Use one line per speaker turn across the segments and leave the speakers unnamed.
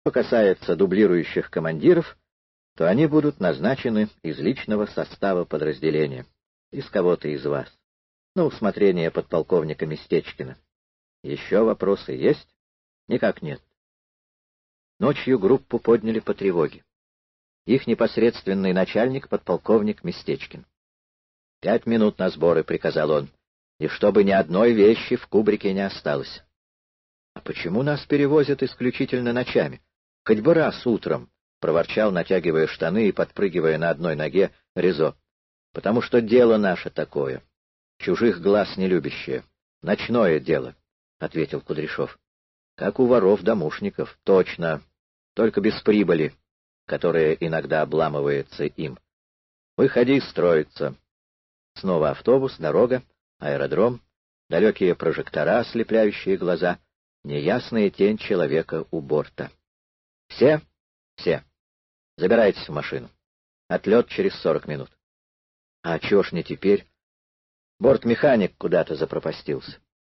Что касается дублирующих командиров, то они будут назначены из личного состава подразделения, из кого-то из вас, на усмотрение подполковника Местечкина. Еще вопросы есть? Никак нет. Ночью группу подняли по тревоге. Их непосредственный начальник — подполковник Местечкин. 5 минут на сборы, — приказал он, — и чтобы ни одной вещи в кубрике не осталось. — А почему нас перевозят исключительно ночами? Хоть бы раз утром, — проворчал, натягивая штаны и подпрыгивая на одной ноге, Резо. — Потому что дело наше такое. Чужих глаз не любящее. Ночное дело, — ответил Кудряшов. — Как у воров-домушников. Точно. Только без прибыли, которая иногда обламывается им. Выходи строиться. Снова автобус, дорога, аэродром, далекие прожектора, ослепляющие глаза, неясная тень человека у борта. Все? Все. Забирайтесь в машину. Отлет через 40 минут. А чего ж не теперь? Бортмеханик куда-то запропастился.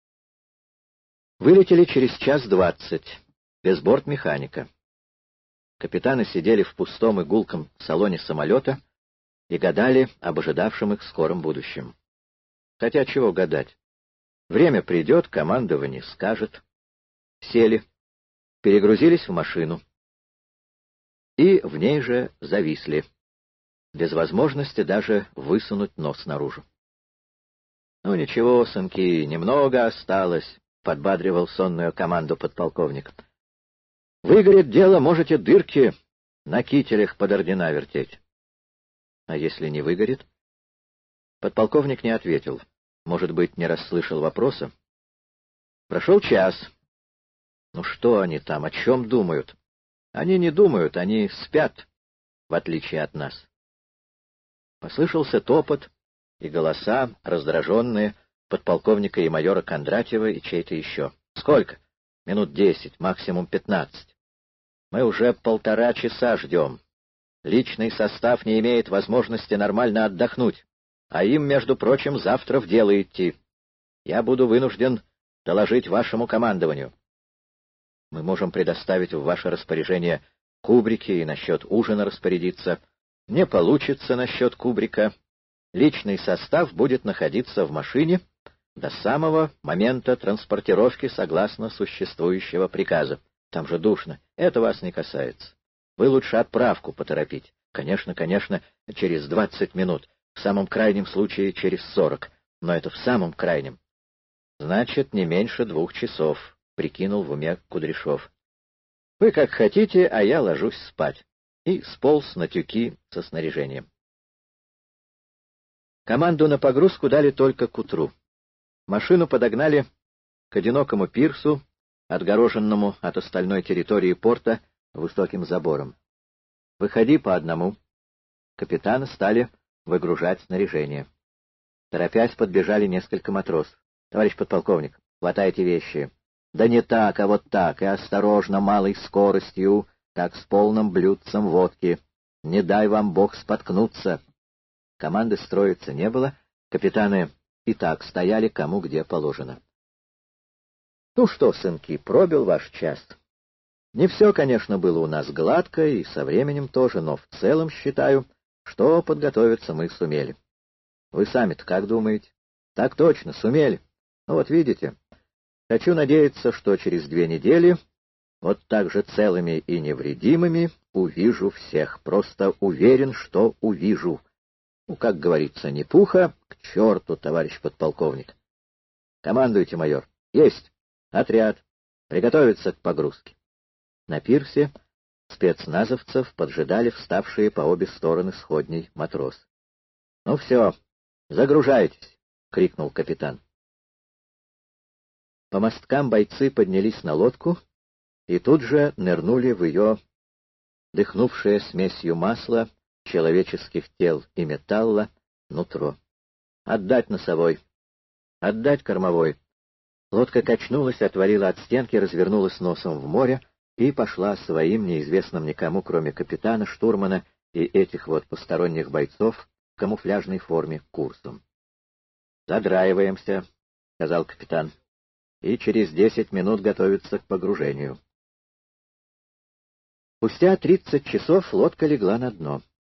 Вылетели через 1:20, без бортмеханика. Капитаны сидели в пустом и гулком салоне самолета и гадали об ожидавшем их скором будущем. Хотя чего гадать? Время придет, командование скажет. Сели, перегрузились в машину и в ней же зависли, без возможности даже высунуть нос наружу. — Ну ничего, сынки, немного осталось, — подбадривал сонную команду подполковник. — Выгорит дело, можете дырки на кителях под ордена вертеть. — А если не выгорит? Подполковник не ответил. Может быть, не расслышал вопроса. Прошел час. Ну что они там, о чем думают? Они не думают, они спят, в отличие от нас. Послышался топот и голоса, раздраженные, подполковника и майора Кондратьева и чей-то еще. Сколько? Минут 10, максимум 15. Мы уже 1,5 часа ждем. Личный состав не имеет возможности нормально отдохнуть, а им, между прочим, завтра в дело идти. Я буду вынужден доложить вашему командованию. Мы можем предоставить в ваше распоряжение кубрики и насчет ужина распорядиться. Не получится насчет кубрика. Личный состав будет находиться в машине до самого момента транспортировки согласно существующего приказа. Там же душно. Это вас не касается. Вы лучше отправку поторопить. Конечно, через 20 минут. В самом крайнем случае через 40. Но это в самом крайнем. Значит, не меньше 2 часов. — прикинул в уме Кудряшов. — Вы как хотите, а я ложусь спать. И сполз на тюки со снаряжением. Команду на погрузку дали только к утру. Машину подогнали к одинокому пирсу, отгороженному от остальной территории порта высоким забором. Выходи по одному. Капитаны стали выгружать снаряжение. Торопясь, подбежали несколько матросов. — Товарищ подполковник, хватайте вещи. Да не так, а вот так, и осторожно, малой скоростью, так с полным блюдцем водки. Не дай вам Бог споткнуться. Команды строиться не было, капитаны и так стояли кому где положено. Ну что, сынки, пробил ваш час. Не все, конечно, было у нас гладко, и со временем тоже, но в целом считаю, что подготовиться мы сумели. Вы сами-то как думаете? Так точно, сумели. Ну вот видите... Хочу надеяться, что через 2 недели, вот так же целыми и невредимыми, увижу всех. Просто уверен, что увижу. Ну, как говорится, не пуха, к черту, товарищ подполковник. Командуйте, майор. Есть. Отряд. Приготовиться к погрузке. На пирсе спецназовцев поджидали вставшие по обе стороны сходней матросы. — Ну все, загружайтесь, — крикнул капитан. По мосткам бойцы поднялись на лодку и тут же нырнули в ее дыхнувшее смесью масла, человеческих тел и металла нутро. Отдать носовой, отдать кормовой. Лодка качнулась, отвалила от стенки, развернулась носом в море и пошла своим, неизвестным никому, кроме капитана, штурмана и этих вот посторонних бойцов в камуфляжной форме, курсом. «Задраиваемся», — сказал капитан. И через 10 минут готовится к погружению. Спустя 30 часов лодка легла на дно.